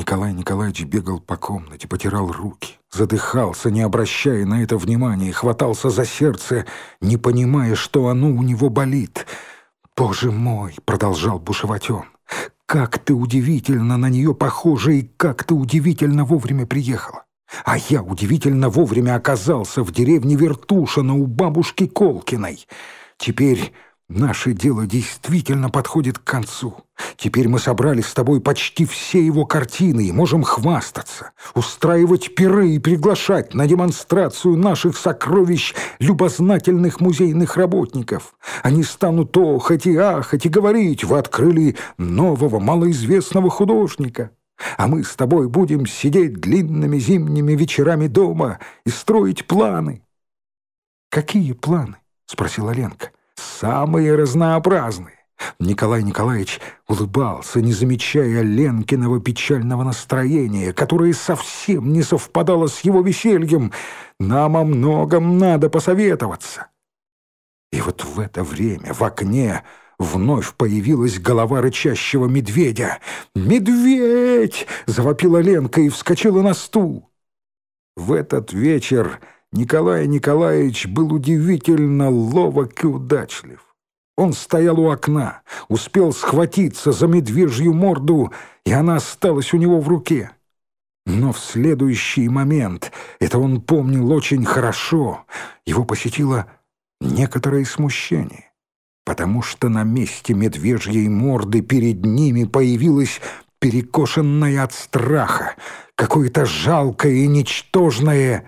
Николай Николаевич бегал по комнате, потирал руки, задыхался, не обращая на это внимания, хватался за сердце, не понимая, что оно у него болит. «Боже мой!» — продолжал бушевать он. «Как ты удивительно на нее похожа и как ты удивительно вовремя приехала! А я удивительно вовремя оказался в деревне Вертушино у бабушки Колкиной. Теперь наше дело действительно подходит к концу. Теперь мы собрали с тобой почти все его картины и можем хвастаться, устраивать пиры и приглашать на демонстрацию наших сокровищ любознательных музейных работников. Они станут охать и ахать и говорить: вы открыли нового малоизвестного художника. А мы с тобой будем сидеть длинными зимними вечерами дома и строить планы». «Какие планы?» — спросила Ленка. «Самые разнообразные». Николай Николаевич улыбался, не замечая Ленкиного печального настроения, которое совсем не совпадало с его весельем. «Нам о многом надо посоветоваться». И вот в это время в окне вновь появилась голова рычащего медведя. «Медведь!» — завопила Ленка и вскочила на стул. В этот вечер Николай Николаевич был удивительно ловок и удачлив. Он стоял у окна, успел схватиться за медвежью морду, и она осталась у него в руке. Но в следующий момент, это он помнил очень хорошо, его посетило некоторое смущение, потому что на месте медвежьей морды перед ними появилась перекошенное от страха, какое-то жалкое и ничтожное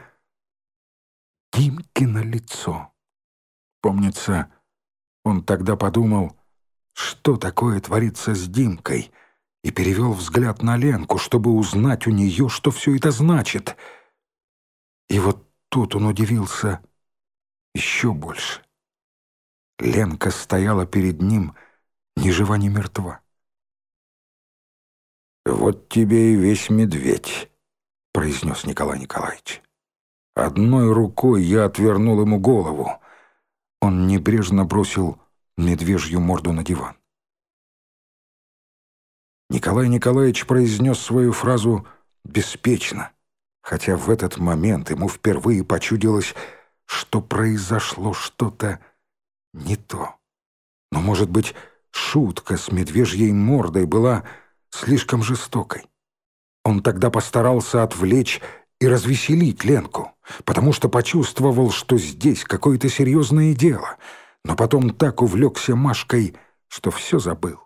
Димкино лицо. Помнится, он тогда подумал, что такое творится с Димкой, и перевел взгляд на Ленку, чтобы узнать у нее, что все это значит. И вот тут он удивился еще больше. Ленка стояла перед ним ни жива, ни мертва. «Вот тебе и весь медведь», — произнес Николай Николаевич. Одной рукой я отвернул ему голову. Он небрежно бросил медвежью морду на диван. Николай Николаевич произнес свою фразу беспечно, хотя в этот момент ему впервые почудилось, что произошло что-то не то. Но, может быть, шутка с медвежьей мордой была слишком жестокой. Он тогда постарался отвлечь и развеселить Ленку, потому что почувствовал, что здесь какое-то серьезное дело, но потом так увлекся Машкой, что все забыл.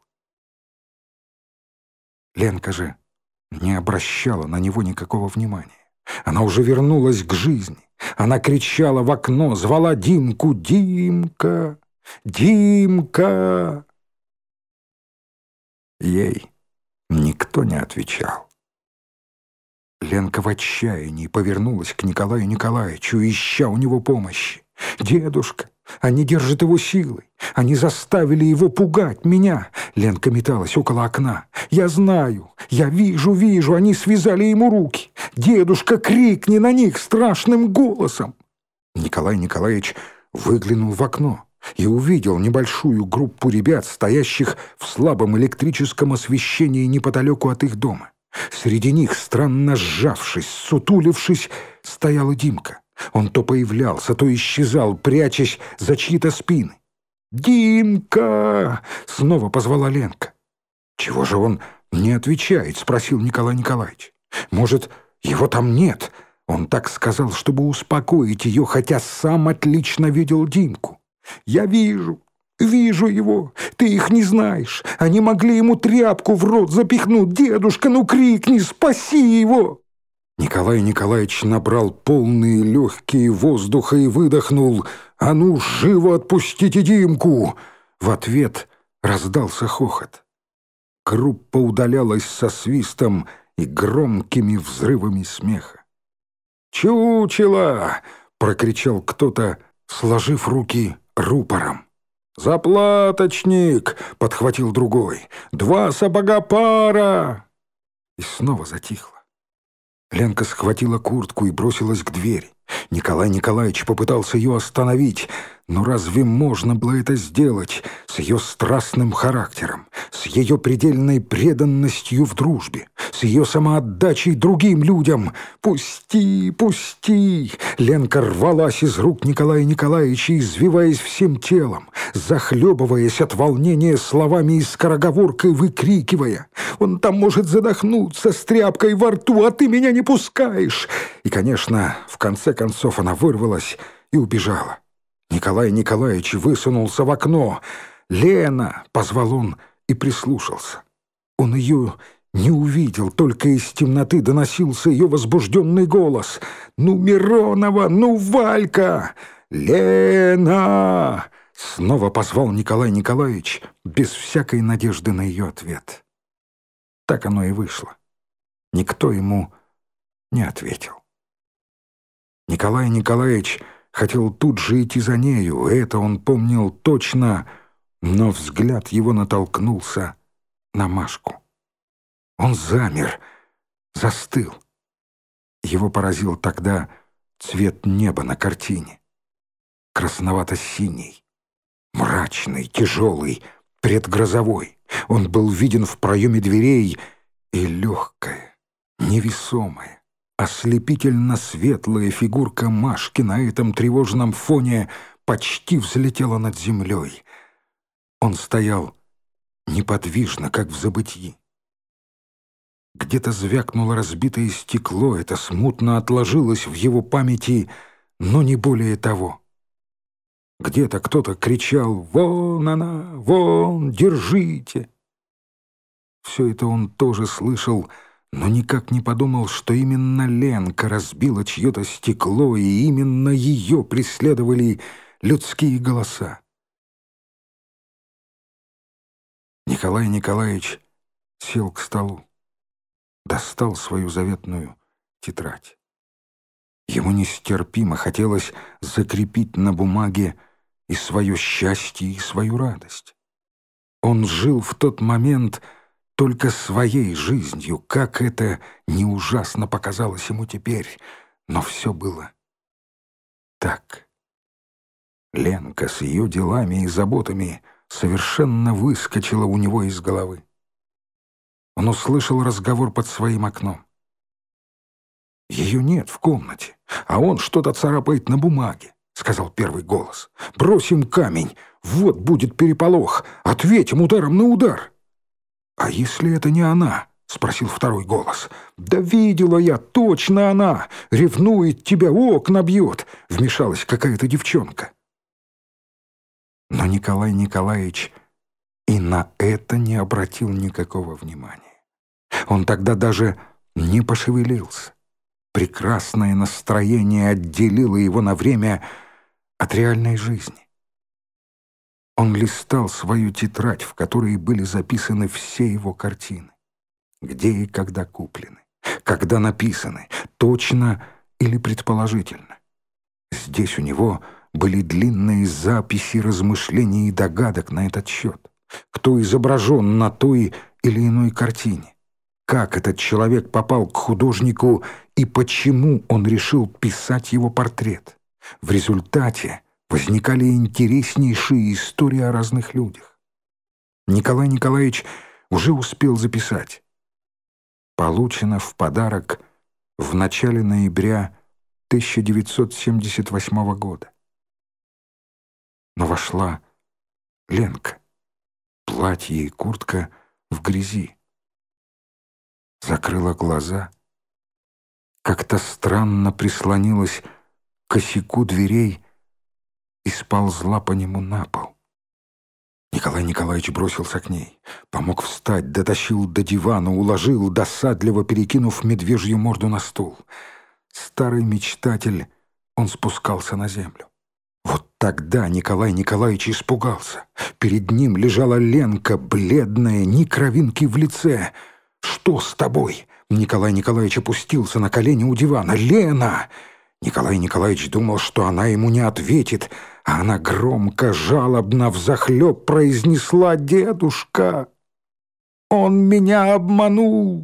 Ленка же не обращала на него никакого внимания. Она уже вернулась к жизни. Она кричала в окно, звала Димку: «Димка! Димка!» Ей никто не отвечал. Ленка в отчаянии повернулась к Николаю Николаевичу, ища у него помощи. «Дедушка! Они держат его силой! Они заставили его пугать меня!» Ленка металась около окна. «Я знаю! Я вижу! Они связали ему руки! Дедушка, крикни на них страшным голосом!» Николай Николаевич выглянул в окно и увидел небольшую группу ребят, стоящих в слабом электрическом освещении неподалеку от их дома. Среди них, странно сжавшись, сутулившись, стояла Димка. Он то появлялся, то исчезал, прячась за чьи-то спины. «Димка!» — снова позвала Ленка. «Чего же он не отвечает?» — спросил Николай Николаевич. «Может, его там нет?» Он так сказал, чтобы успокоить ее, хотя сам отлично видел Димку. «Я вижу его. Ты их не знаешь. Они могли ему тряпку в рот запихнуть. Дедушка, ну крикни, спаси его!» Николай Николаевич набрал полные легкие воздуха и выдохнул: «А ну, живо отпустите Димку!» В ответ раздался хохот. Группа удалялась со свистом и громкими взрывами смеха. «Чучело!» — прокричал кто-то, сложив руки рупором. «Заплаточник!» — подхватил другой. «Два сапога пара!» И снова затихло. Ленка схватила куртку и бросилась к двери. Николай Николаевич попытался ее остановить, Но разве можно было это сделать с ее страстным характером, с ее предельной преданностью в дружбе, с ее самоотдачей другим людям? «Пусти, пусти!» Ленка рвалась из рук Николая Николаевича, извиваясь всем телом, захлебываясь от волнения словами и скороговоркой выкрикивая: «Он там может задохнуться с тряпкой во рту, а ты меня не пускаешь!» И, конечно, в конце концов она вырвалась и убежала. Николай Николаевич высунулся в окно. «Лена!» — позвал он и прислушался. Он ее не увидел, только из темноты доносился ее возбужденный голос. «Ну, Миронова! Ну, Валька! Лена!» Снова позвал Николай Николаевич без всякой надежды на ее ответ. Так оно и вышло. Никто ему не ответил. Николай Николаевич хотел тут же идти за нею, это он помнил точно, но взгляд его натолкнулся на Машку. Он замер, застыл. Его поразил тогда цвет неба на картине. Красновато-синий, мрачный, тяжелый, предгрозовой. Он был виден в проеме дверей, и легкая, невесомая, ослепительно светлая фигурка Машки на этом тревожном фоне почти взлетела над землей. Он стоял неподвижно, как в забытьи. Где-то звякнуло разбитое стекло, это смутно отложилось в его памяти, но не более того. Где-то кто-то кричал: «Вон она! Вон! Держите!» Все это он тоже слышал, но никак не подумал, что именно Ленка разбила чье-то стекло, и именно ее преследовали людские голоса. Николай Николаевич сел к столу, достал свою заветную тетрадь. Ему нестерпимо хотелось закрепить на бумаге и свое счастье, и свою радость. Он жил в тот момент только своей жизнью, как это не ужасно показалось ему теперь, но все было так. Ленка с ее делами и заботами совершенно выскочила у него из головы. Он услышал разговор под своим окном. «Ее нет в комнате, а он что-то царапает на бумаге», — сказал первый голос. «Бросим камень, вот будет переполох, ответим ударом на удар». «А если это не она?» — спросил второй голос. «Да видела я, точно она! Ревнует тебя, окна бьет!» — вмешалась какая-то девчонка. Но Николай Николаевич и на это не обратил никакого внимания. Он тогда даже не пошевелился. Прекрасное настроение отделило его на время от реальной жизни. Он листал свою тетрадь, в которой были записаны все его картины. Где и когда куплены, когда написаны, точно или предположительно. Здесь у него были длинные записи размышлений и догадок на этот счет. Кто изображен на той или иной картине. Как этот человек попал к художнику и почему он решил писать его портрет. В результате возникали интереснейшие истории о разных людях. Николай Николаевич уже успел записать. Получено в подарок в начале ноября 1978 года. Но вошла Ленка. Платье и куртка в грязи. Закрыла глаза. Как-то странно прислонилась к косяку дверей и сползла по нему на пол. Николай Николаевич бросился к ней, помог встать, дотащил до дивана, уложил, досадливо перекинув медвежью морду на стул. Старый мечтатель, он спускался на землю. Вот тогда Николай Николаевич испугался. Перед ним лежала Ленка, бледная, ни кровинки в лице. «Что с тобой?» Николай Николаевич опустился на колени у дивана. «Лена!» Николай Николаевич думал, что она ему не ответит, а она громко, жалобно, взахлеб произнесла: «Дедушка, он меня обманул!»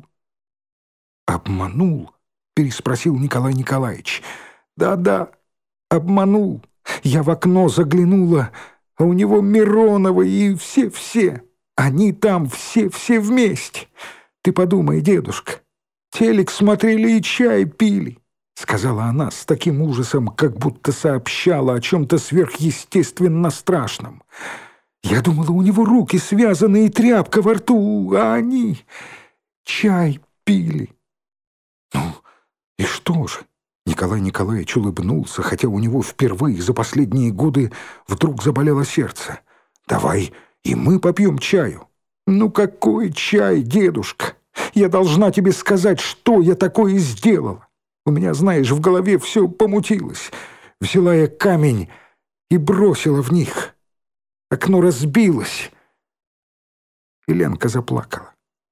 «Обманул?» — переспросил Николай Николаевич. «Да-да, обманул. Я в окно заглянула, а у него Миронова и все-все. Они там все вместе. Ты подумай, дедушка, телек смотрели и чай пили», — сказала она с таким ужасом, как будто сообщала о чем-то сверхъестественно страшном. «Я думала, у него руки связаны и тряпка во рту, а они чай пили». «Ну, и что же?» Николай Николаевич улыбнулся, хотя у него впервые за последние годы вдруг заболело сердце. «Давай и мы попьем чаю». «Ну какой чай, дедушка? Я должна тебе сказать, что я такое сделала. У меня, знаешь, в голове все помутилось. Взяла я камень и бросила в них. Окно разбилось». И Ленка заплакала.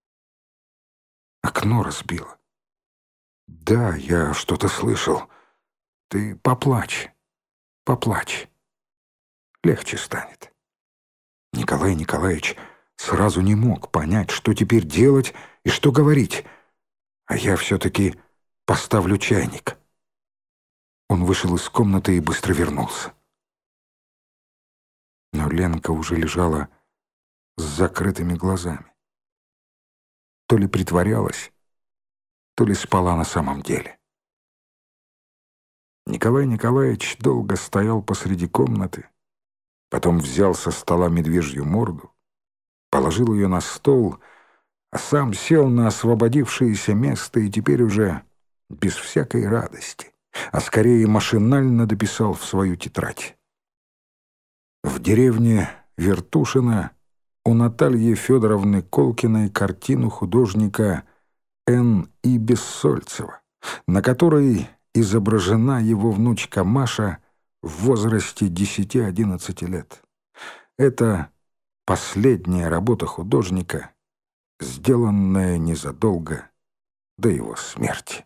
«Окно разбило. Да, я что-то слышал. Ты поплачь, поплачь. Легче станет». Николай Николаевич сразу не мог понять, что теперь делать и что говорить. «А я все-таки поставлю чайник». Он вышел из комнаты и быстро вернулся. Но Ленка уже лежала с закрытыми глазами. То ли притворялась, то ли спала на самом деле. Николай Николаевич долго стоял посреди комнаты, потом взял со стола медвежью морду, положил ее на стол, а сам сел на освободившееся место и теперь уже без всякой радости, а скорее машинально дописал в свою тетрадь. В деревне Вертушино у Натальи Федоровны Колкиной картину художника Н.И. Бессольцева, на которой изображена его внучка Маша в возрасте 10-11 лет. Это последняя работа художника, сделанная незадолго до его смерти.